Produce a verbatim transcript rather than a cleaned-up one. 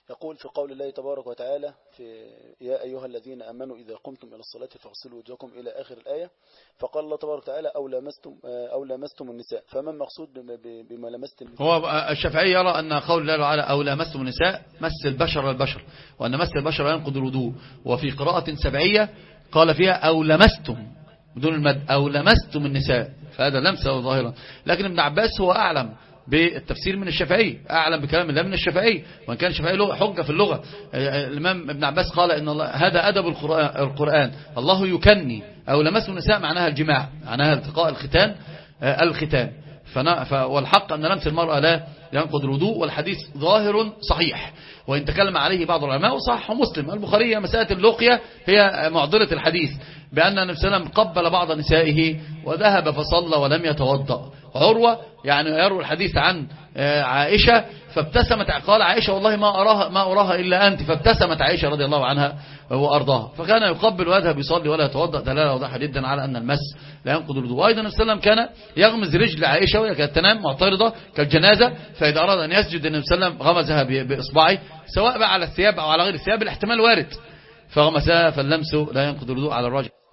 يقول في قول الله تبارك وتعالى في يا أيها الذين آمنوا إذا قمتم إلى الصلاة فاغسلوا وجوهكم إلى آخر الآية. فقال الله تبارك وتعالى أو لمستم, أو لمستم النساء. فما المقصود بما لمستم؟ هو الشافعي يرى أن قول الله تعالى أو لمستم النساء مس البشر البشر، وأن مس البشر ينقض الوضوء. وفي قراءة سبعية قال فيها أو لمستم بدون المد أو لمستم النساء، فهذا لمسه ظاهرا. لكن ابن عباس هو أعلم بالتفسير من الشافعي، أعلم بكلام الله من الشافعي، وإن كان الشافعي له حجة في اللغة. الإمام ابن عباس قال إن الله هذا أدب القرآن، الله يكني أو لمسوا النساء معناها الجماع، معناها التقاء الختان الختان. والحق أن لمس المرأة لا ينقض الوضوء، والحديث ظاهر صحيح، وإن تكلم عليه بعض العلماء وصح مسلم البخاري مسألة اللقية هي معضلة الحديث، بأن النبي صلى الله عليه وسلم قبل بعض نسائه وذهب فصلى ولم يتوضأ. عروة يعني يروي الحديث عن عائشة فابتسمت، قال عائشة والله ما أراها, ما أراها إلا أنت، فابتسمت عائشة رضي الله عنها وأرضاها. فكان يقبل ويذهب يصلي ولا يتوضأ، دلالة واضحة جدا على أن المس لا ينقض الوضوء. وأيضا النبي صلى الله عليه وسلم كان يغمز رجل عائشة وهي كانت تنام معترضة كالجنازة، فإذا أراد أن يسجد النبي صلى الله عليه وسلم غمزها بإصبعه، سواء بقى على الثياب أو على غير الثياب، الاحتمال وارد، فغمسها، فاللمس لا ينقض الوضوء على الرجل.